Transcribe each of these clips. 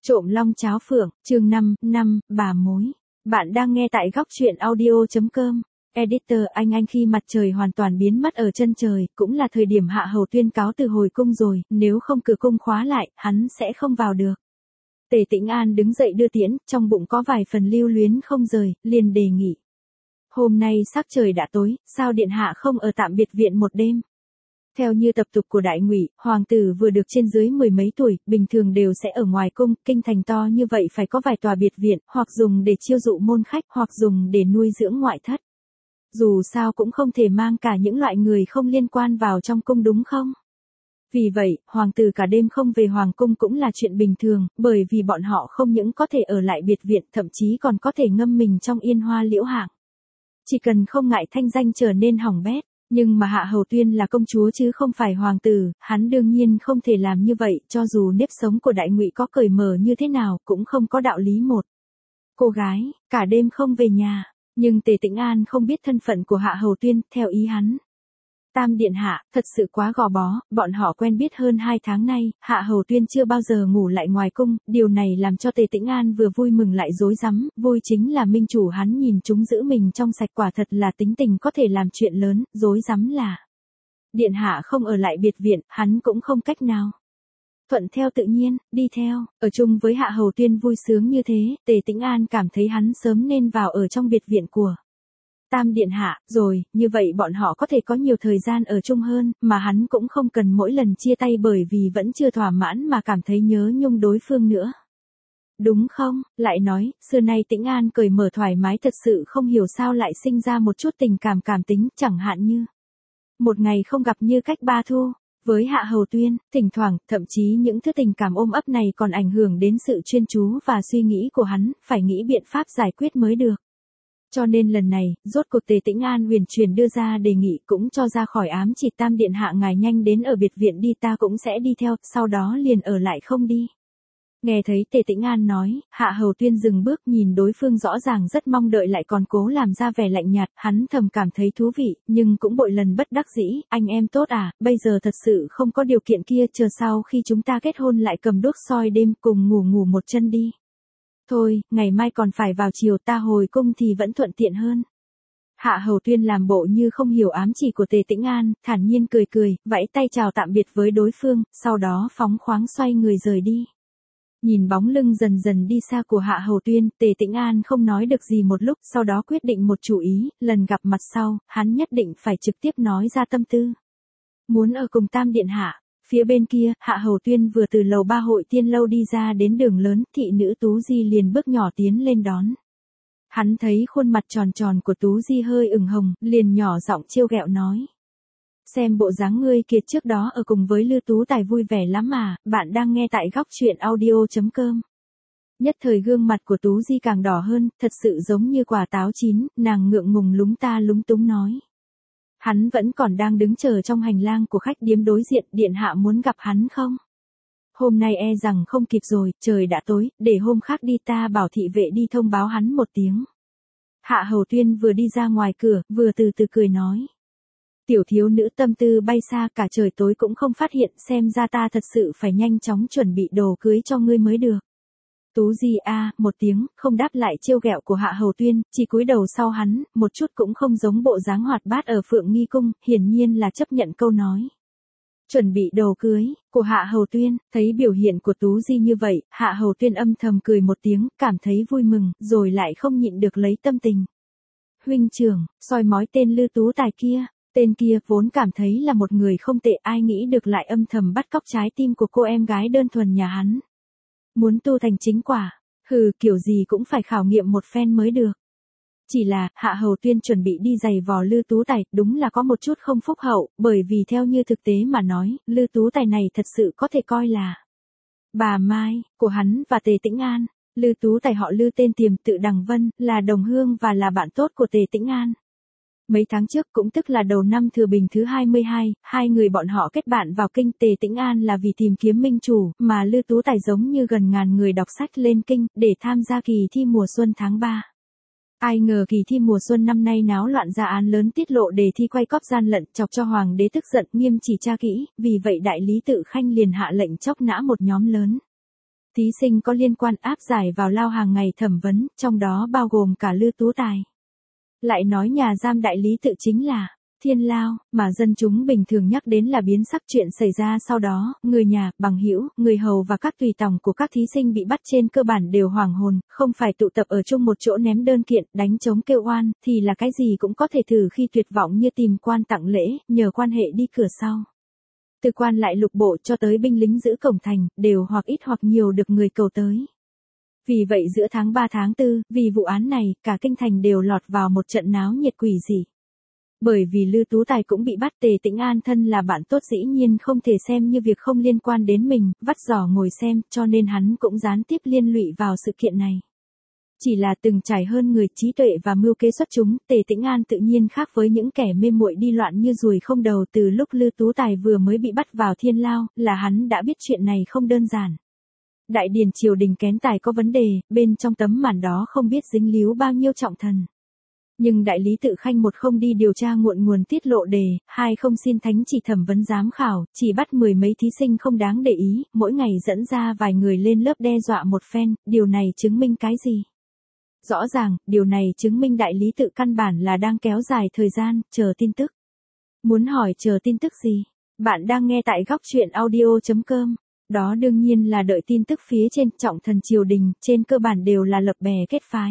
Trộm long cháo phượng, chương 5, bà mối. Bạn đang nghe tại góc truyện audio.com. Editor anh khi mặt trời hoàn toàn biến mất ở chân trời, cũng là thời điểm Hạ Hầu Tuyên cáo từ hồi cung rồi, nếu không cửa cung khóa lại, hắn sẽ không vào được. Tề Tĩnh An đứng dậy đưa tiễn, trong bụng có vài phần lưu luyến không rời, liền đề nghị. Hôm nay sắc trời đã tối, sao điện hạ không ở tạm biệt viện một đêm? Theo như tập tục của Đại Ngụy, hoàng tử vừa được trên dưới mười mấy tuổi, bình thường đều sẽ ở ngoài cung, kinh thành to như vậy phải có vài tòa biệt viện, hoặc dùng để chiêu dụ môn khách, hoặc dùng để nuôi dưỡng ngoại thất. Dù sao cũng không thể mang cả những loại người không liên quan vào trong cung đúng không? Vì vậy, hoàng tử cả đêm không về hoàng cung cũng là chuyện bình thường, bởi vì bọn họ không những có thể ở lại biệt viện, thậm chí còn có thể ngâm mình trong yên hoa liễu hạng. Chỉ cần không ngại thanh danh trở nên hỏng bét. Nhưng mà Hạ Hầu Tuyên là công chúa chứ không phải hoàng tử, hắn đương nhiên không thể làm như vậy, cho dù nếp sống của Đại Ngụy có cởi mở như thế nào, cũng không có đạo lý một. Cô gái, cả đêm không về nhà, nhưng Tề Tĩnh An không biết thân phận của Hạ Hầu Tuyên, theo ý hắn. Tam điện hạ, thật sự quá gò bó, bọn họ quen biết hơn 2 tháng nay, Hạ Hầu Tuyên chưa bao giờ ngủ lại ngoài cung, điều này làm cho Tề Tĩnh An vừa vui mừng lại rối rắm, vui chính là minh chủ hắn nhìn chúng giữ mình trong sạch, quả thật là tính tình có thể làm chuyện lớn, rối rắm là điện hạ không ở lại biệt viện, hắn cũng không cách nào. Thuận theo tự nhiên, đi theo, ở chung với Hạ Hầu Tuyên vui sướng như thế, Tề Tĩnh An cảm thấy hắn sớm nên vào ở trong biệt viện của Tam điện hạ, rồi, như vậy bọn họ có thể có nhiều thời gian ở chung hơn, mà hắn cũng không cần mỗi lần chia tay bởi vì vẫn chưa thỏa mãn mà cảm thấy nhớ nhung đối phương nữa. Đúng không? Lại nói, xưa nay Tĩnh An cởi mở thoải mái thật sự không hiểu sao lại sinh ra một chút tình cảm tính, chẳng hạn như một ngày không gặp như cách 3 thu. Với Hạ Hầu Tuyên, thỉnh thoảng, thậm chí những thứ tình cảm ôm ấp này còn ảnh hưởng đến sự chuyên chú và suy nghĩ của hắn, phải nghĩ biện pháp giải quyết mới được. Cho nên lần này, rốt cuộc Tề Tĩnh An huyền truyền đưa ra đề nghị cũng cho ra khỏi ám chỉ Tam điện hạ ngài nhanh đến ở biệt viện đi, ta cũng sẽ đi theo, sau đó liền ở lại không đi. Nghe thấy Tề Tĩnh An nói, Hạ Hầu Tuyên dừng bước nhìn đối phương rõ ràng rất mong đợi lại còn cố làm ra vẻ lạnh nhạt, hắn thầm cảm thấy thú vị, nhưng cũng bội lần bất đắc dĩ, anh em tốt à, bây giờ thật sự không có điều kiện kia, chờ sau khi chúng ta kết hôn lại cầm đuốc soi đêm cùng ngủ một chân đi. Thôi, ngày mai còn phải vào chiều, ta hồi cung thì vẫn thuận tiện hơn. Hạ Hầu Tuyên làm bộ như không hiểu ám chỉ của Tề Tĩnh An, thản nhiên cười, vẫy tay chào tạm biệt với đối phương, sau đó phóng khoáng xoay người rời đi. Nhìn bóng lưng dần dần đi xa của Hạ Hầu Tuyên, Tề Tĩnh An không nói được gì một lúc, sau đó quyết định một chủ ý, lần gặp mặt sau, hắn nhất định phải trực tiếp nói ra tâm tư. Muốn ở cùng Tam điện hạ. Phía bên kia, Hạ Hầu Tuyên vừa từ lầu 3 Hội Tiên lâu đi ra đến đường lớn, thị nữ Tú Di liền bước nhỏ tiến lên đón. Hắn thấy khuôn mặt tròn của Tú Di hơi ửng hồng, liền nhỏ giọng trêu ghẹo nói. Xem bộ dáng ngươi kia trước đó ở cùng với Lư Tú Tài vui vẻ lắm mà, bạn đang nghe tại góc truyện audio.com. Nhất thời gương mặt của Tú Di càng đỏ hơn, thật sự giống như quả táo chín, nàng ngượng ngùng lúng ta lúng túng nói. Hắn vẫn còn đang đứng chờ trong hành lang của khách điếm đối diện, điện hạ muốn gặp hắn không? Hôm nay e rằng không kịp rồi, trời đã tối, để hôm khác đi, ta bảo thị vệ đi thông báo hắn một tiếng. Hạ Hầu Tuyên vừa đi ra ngoài cửa, vừa từ từ cười nói. Tiểu thiếu nữ tâm tư bay xa, cả trời tối cũng không phát hiện, xem ra ta thật sự phải nhanh chóng chuẩn bị đồ cưới cho ngươi mới được. Tú Di một tiếng, không đáp lại trêu ghẹo của Hạ Hầu Tuyên, chỉ cúi đầu sau hắn, một chút cũng không giống bộ dáng hoạt bát ở Phượng Nghi cung, hiển nhiên là chấp nhận câu nói. Chuẩn bị đồ cưới, của Hạ Hầu Tuyên, thấy biểu hiện của Tú Di như vậy, Hạ Hầu Tuyên âm thầm cười một tiếng, cảm thấy vui mừng, rồi lại không nhịn được lấy tâm tình. Huynh trưởng, soi mói tên Lư Tú Tài kia, tên kia vốn cảm thấy là một người không tệ, ai nghĩ được lại âm thầm bắt cóc trái tim của cô em gái đơn thuần nhà hắn. Muốn tu thành chính quả, kiểu gì cũng phải khảo nghiệm một phen mới được. Chỉ là, Hạ Hầu Tuyên chuẩn bị đi giày vò Lư Tú Tài, đúng là có một chút không phúc hậu, bởi vì theo như thực tế mà nói, Lư Tú Tài này thật sự có thể coi là bà Mai, của hắn và Tề Tĩnh An. Lư Tú Tài họ Lư, tên Tiềm, tự Đằng Vân, là đồng hương và là bạn tốt của Tề Tĩnh An. Mấy tháng trước cũng tức là đầu năm Thừa Bình thứ 22, hai người bọn họ kết bạn vào kinh. Tề Tĩnh An là vì tìm kiếm minh chủ, mà Lư Tú Tài giống như gần ngàn người đọc sách lên kinh, để tham gia kỳ thi mùa xuân tháng 3. Ai ngờ kỳ thi mùa xuân năm nay náo loạn, ra án lớn tiết lộ đề thi quay cóp gian lận, chọc cho hoàng đế tức giận, nghiêm chỉ tra kỹ, vì vậy đại lý Tự Khanh liền hạ lệnh chóc nã một nhóm lớn. Thí sinh có liên quan áp giải vào lao hàng ngày thẩm vấn, trong đó bao gồm cả Lư Tú Tài. Lại nói nhà giam đại lý tự chính là Thiên Lao, mà dân chúng bình thường nhắc đến là biến sắc chuyện xảy ra sau đó, người nhà, bằng hữu, người hầu và các tùy tòng của các thí sinh bị bắt trên cơ bản đều hoảng hồn, không phải tụ tập ở chung một chỗ ném đơn kiện, đánh trống kêu oan, thì là cái gì cũng có thể thử khi tuyệt vọng như tìm quan tặng lễ, nhờ quan hệ đi cửa sau. Từ quan lại lục bộ cho tới binh lính giữ cổng thành, đều hoặc ít hoặc nhiều được người cầu tới. Vì vậy giữa tháng 3 tháng 4, vì vụ án này, cả kinh thành đều lọt vào một trận náo nhiệt quỷ dị. Bởi vì Lư Tú Tài cũng bị bắt, Tề Tĩnh An thân là bạn tốt dĩ nhiên không thể xem như việc không liên quan đến mình, vắt giỏ ngồi xem, cho nên hắn cũng gián tiếp liên lụy vào sự kiện này. Chỉ là từng trải hơn người, trí tuệ và mưu kế xuất chúng, Tề Tĩnh An tự nhiên khác với những kẻ mê muội đi loạn như ruồi không đầu. Từ lúc Lư Tú Tài vừa mới bị bắt vào Thiên Lao, là hắn đã biết chuyện này không đơn giản. Đại điển triều đình kén tài có vấn đề, bên trong tấm màn đó không biết dính líu bao nhiêu trọng thần. Nhưng đại lý tự Khanh một không đi điều tra nguồn tiết lộ đề, hai không xin thánh chỉ thẩm vấn giám khảo, chỉ bắt mười mấy thí sinh không đáng để ý, mỗi ngày dẫn ra vài người lên lớp đe dọa một phen, điều này chứng minh cái gì? Rõ ràng, điều này chứng minh đại lý tự căn bản là đang kéo dài thời gian, chờ tin tức. Muốn hỏi chờ tin tức gì? Bạn đang nghe tại góc truyện audio.com. Đó đương nhiên là đợi tin tức phía trên, trọng thần triều đình, trên cơ bản đều là lập bè kết phái.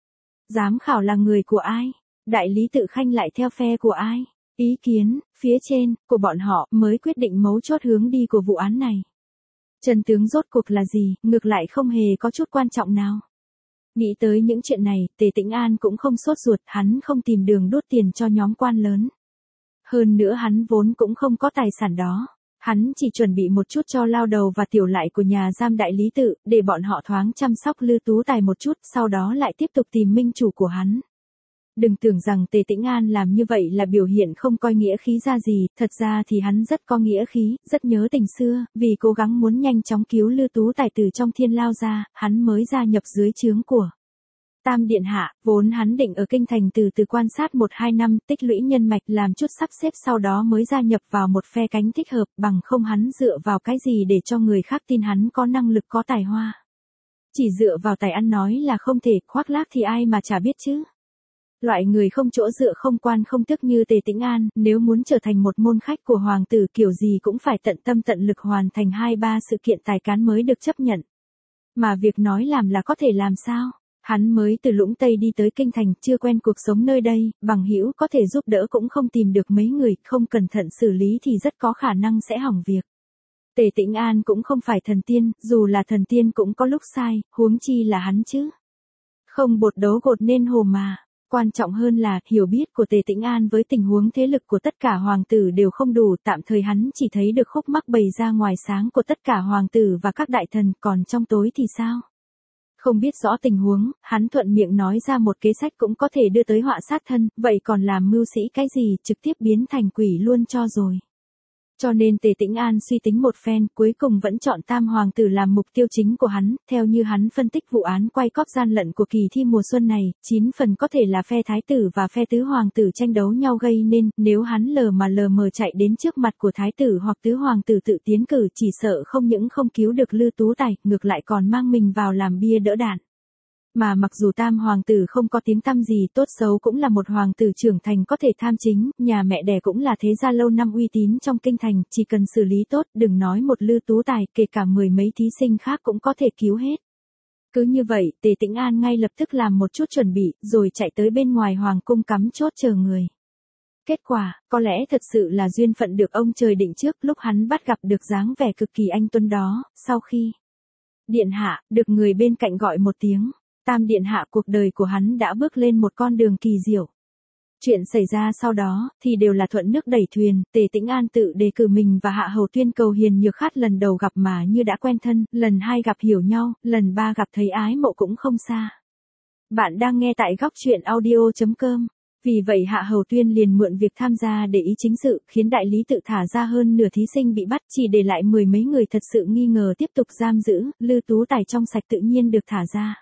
Giám khảo là người của ai? Đại lý tự Khanh lại theo phe của ai? Ý kiến, phía trên, của bọn họ, mới quyết định mấu chốt hướng đi của vụ án này. Chân tướng rốt cuộc là gì, ngược lại không hề có chút quan trọng nào. Nghĩ tới những chuyện này, Tề Tĩnh An cũng không sốt ruột, hắn không tìm đường đốt tiền cho nhóm quan lớn. Hơn nữa hắn vốn cũng không có tài sản đó. Hắn chỉ chuẩn bị một chút cho lao đầu và tiểu lại của nhà giam đại lý tự, để bọn họ thoáng chăm sóc Lư Tú Tài một chút, sau đó lại tiếp tục tìm minh chủ của hắn. Đừng tưởng rằng Tề Tĩnh An làm như vậy là biểu hiện không coi nghĩa khí ra gì, thật ra thì hắn rất có nghĩa khí, rất nhớ tình xưa, vì cố gắng muốn nhanh chóng cứu Lư Tú Tài từ trong Thiên Lao ra, hắn mới gia nhập dưới trướng của Tam Điện Hạ. Vốn hắn định ở kinh thành từ từ quan sát 1-2 năm, tích lũy nhân mạch, làm chút sắp xếp sau đó mới gia nhập vào một phe cánh thích hợp, bằng không hắn dựa vào cái gì để cho người khác tin hắn có năng lực có tài hoa. Chỉ dựa vào tài ăn nói là không thể, khoác lác thì ai mà chả biết chứ. Loại người không chỗ dựa không quan không tước như Tề Tĩnh An, nếu muốn trở thành một môn khách của hoàng tử kiểu gì cũng phải tận tâm tận lực hoàn thành 2-3 sự kiện tài cán mới được chấp nhận. Mà việc nói làm là có thể làm sao? Hắn mới từ Lũng Tây đi tới kinh thành, chưa quen cuộc sống nơi đây, bằng hữu có thể giúp đỡ cũng không tìm được mấy người, không cẩn thận xử lý thì rất có khả năng sẽ hỏng việc. Tề Tĩnh An cũng không phải thần tiên, dù là thần tiên cũng có lúc sai, huống chi là hắn chứ. Không bột đấu gột nên hồ mà. Quan trọng hơn là, hiểu biết của Tề Tĩnh An với tình huống thế lực của tất cả hoàng tử đều không đủ, tạm thời hắn chỉ thấy được khúc mắc bày ra ngoài sáng của tất cả hoàng tử và các đại thần, còn trong tối thì sao? Không biết rõ tình huống, hắn thuận miệng nói ra một kế sách cũng có thể đưa tới họa sát thân, vậy còn làm mưu sĩ cái gì, trực tiếp biến thành quỷ luôn cho rồi. Cho nên Tề Tĩnh An suy tính một phen, cuối cùng vẫn chọn Tam Hoàng tử làm mục tiêu chính của hắn, theo như hắn phân tích vụ án quay cóp gian lận của kỳ thi mùa xuân này, 9 phần có thể là phe thái tử và phe tứ hoàng tử tranh đấu nhau gây nên, nếu hắn lờ mờ chạy đến trước mặt của thái tử hoặc tứ hoàng tử tự tiến cử, chỉ sợ không những không cứu được Lư Tú Tài, ngược lại còn mang mình vào làm bia đỡ đạn. Mà mặc dù Tam Hoàng tử không có tiếng tăm gì, tốt xấu cũng là một hoàng tử trưởng thành có thể tham chính, nhà mẹ đẻ cũng là thế gia lâu năm uy tín trong kinh thành, chỉ cần xử lý tốt, đừng nói một Lư Tú Tài, kể cả mười mấy thí sinh khác cũng có thể cứu hết. Cứ như vậy, Tề Tĩnh An ngay lập tức làm một chút chuẩn bị, rồi chạy tới bên ngoài hoàng cung cắm chốt chờ người. Kết quả, có lẽ thật sự là duyên phận được ông trời định trước, lúc hắn bắt gặp được dáng vẻ cực kỳ anh tuấn đó, sau khi Điện hạ, được người bên cạnh gọi một tiếng. Tam Điện Hạ, cuộc đời của hắn đã bước lên một con đường kỳ diệu. Chuyện xảy ra sau đó, thì đều là thuận nước đẩy thuyền, Tề Tĩnh An tự đề cử mình và Hạ Hầu Tuyên cầu hiền nhược khát lần đầu gặp mà như đã quen thân, lần 2 gặp hiểu nhau, lần 3 gặp thấy ái mộ cũng không xa. Bạn đang nghe tại góc truyện audio.com. Vì vậy Hạ Hầu Tuyên liền mượn việc tham gia để ý chính sự, khiến đại lý tự thả ra hơn nửa thí sinh bị bắt, chỉ để lại mười mấy người thật sự nghi ngờ tiếp tục giam giữ, Lư Tú Tài trong sạch tự nhiên được thả ra.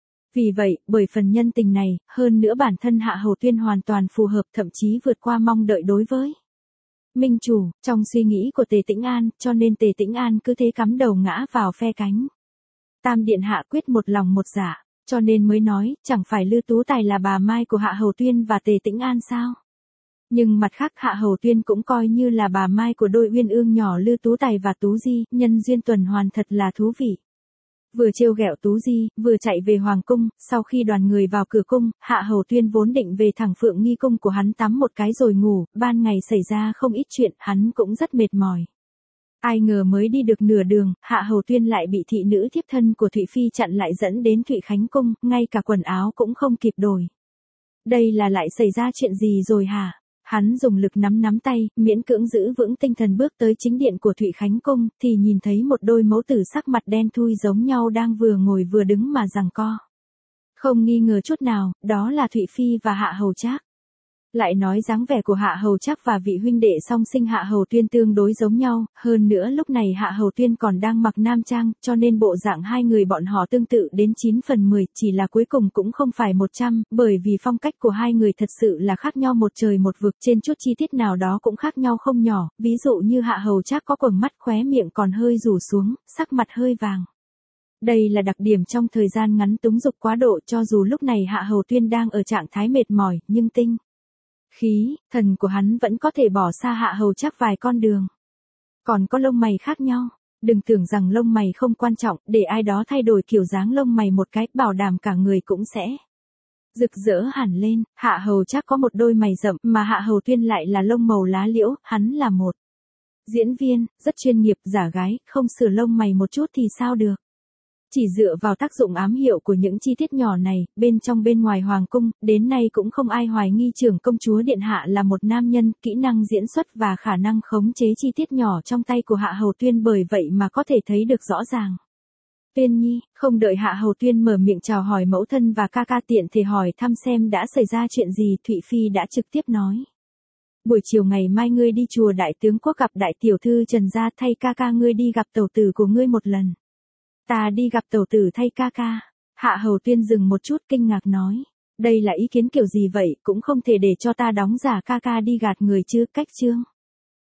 Vì vậy, bởi phần nhân tình này, hơn nữa bản thân Hạ Hầu Tuyên hoàn toàn phù hợp, thậm chí vượt qua mong đợi đối với minh chủ, trong suy nghĩ của Tề Tĩnh An, cho nên Tề Tĩnh An cứ thế cắm đầu ngã vào phe cánh Tam điện hạ quyết một lòng một dạ, cho nên mới nói, chẳng phải Lư Tú Tài là bà Mai của Hạ Hầu Tuyên và Tề Tĩnh An sao? Nhưng mặt khác Hạ Hầu Tuyên cũng coi như là bà Mai của đôi uyên ương nhỏ Lư Tú Tài và Tú Di, nhân duyên tuần hoàn thật là thú vị. Vừa trêu ghẹo Tú Di, vừa chạy về Hoàng Cung, sau khi đoàn người vào cửa cung, Hạ Hầu Tuyên vốn định về thẳng Phượng Nghi Cung của hắn tắm một cái rồi ngủ, ban ngày xảy ra không ít chuyện, hắn cũng rất mệt mỏi. Ai ngờ mới đi được nửa đường, Hạ Hầu Tuyên lại bị thị nữ thiếp thân của Thụy Phi chặn lại dẫn đến Thụy Khánh Cung, ngay cả quần áo cũng không kịp đổi. Đây là lại xảy ra chuyện gì rồi hả? Hắn dùng lực nắm tay, miễn cưỡng giữ vững tinh thần bước tới chính điện của Thụy Khánh Cung, thì nhìn thấy một đôi mẫu tử sắc mặt đen thui giống nhau đang vừa ngồi vừa đứng mà giằng co. Không nghi ngờ chút nào, đó là Thụy Phi và Hạ Hầu Trác. Lại nói dáng vẻ của Hạ Hầu Trác và vị huynh đệ song sinh Hạ Hầu Tuyên tương đối giống nhau, hơn nữa lúc này Hạ Hầu Tuyên còn đang mặc nam trang, cho nên bộ dạng hai người bọn họ tương tự đến 9 phần 10, chỉ là cuối cùng cũng không phải 100, bởi vì phong cách của hai người thật sự là khác nhau một trời một vực, trên chút chi tiết nào đó cũng khác nhau không nhỏ, ví dụ như Hạ Hầu Trác có quầng mắt, khóe miệng còn hơi rủ xuống, sắc mặt hơi vàng. Đây là đặc điểm trong thời gian ngắn túng dục quá độ, cho dù lúc này Hạ Hầu Tuyên đang ở trạng thái mệt mỏi, nhưng tinh khí, thần của hắn vẫn có thể bỏ xa Hạ Hầu Trác vài con đường. Còn có lông mày khác nhau, đừng tưởng rằng lông mày không quan trọng, để ai đó thay đổi kiểu dáng lông mày một cái, bảo đảm cả người cũng sẽ rực rỡ hẳn lên. Hạ Hầu Trác có một đôi mày rậm, mà Hạ Hầu Tuyên lại là lông màu lá liễu, hắn là một diễn viên, rất chuyên nghiệp, giả gái, không sửa lông mày một chút thì sao được. Chỉ dựa vào tác dụng ám hiệu của những chi tiết nhỏ này, bên trong bên ngoài Hoàng Cung, đến nay cũng không ai hoài nghi trưởng công chúa Điện Hạ là một nam nhân, kỹ năng diễn xuất và khả năng khống chế chi tiết nhỏ trong tay của Hạ Hầu Tuyên bởi vậy mà có thể thấy được rõ ràng. Tuyên Nhi, không đợi Hạ Hầu Tuyên mở miệng chào hỏi mẫu thân và ca ca tiện thể hỏi thăm xem đã xảy ra chuyện gì, Thụy Phi đã trực tiếp nói. Buổi chiều ngày mai ngươi đi chùa Đại Tướng Quốc gặp đại tiểu thư Trần gia, thay ca ca ngươi đi gặp tẩu tử của ngươi một lần. Ta đi gặp tẩu tử thay ca ca. Hạ Hầu Tuyên dừng một chút kinh ngạc nói. Đây là ý kiến kiểu gì vậy, cũng không thể để cho ta đóng giả ca ca đi gạt người chứ, cách chương.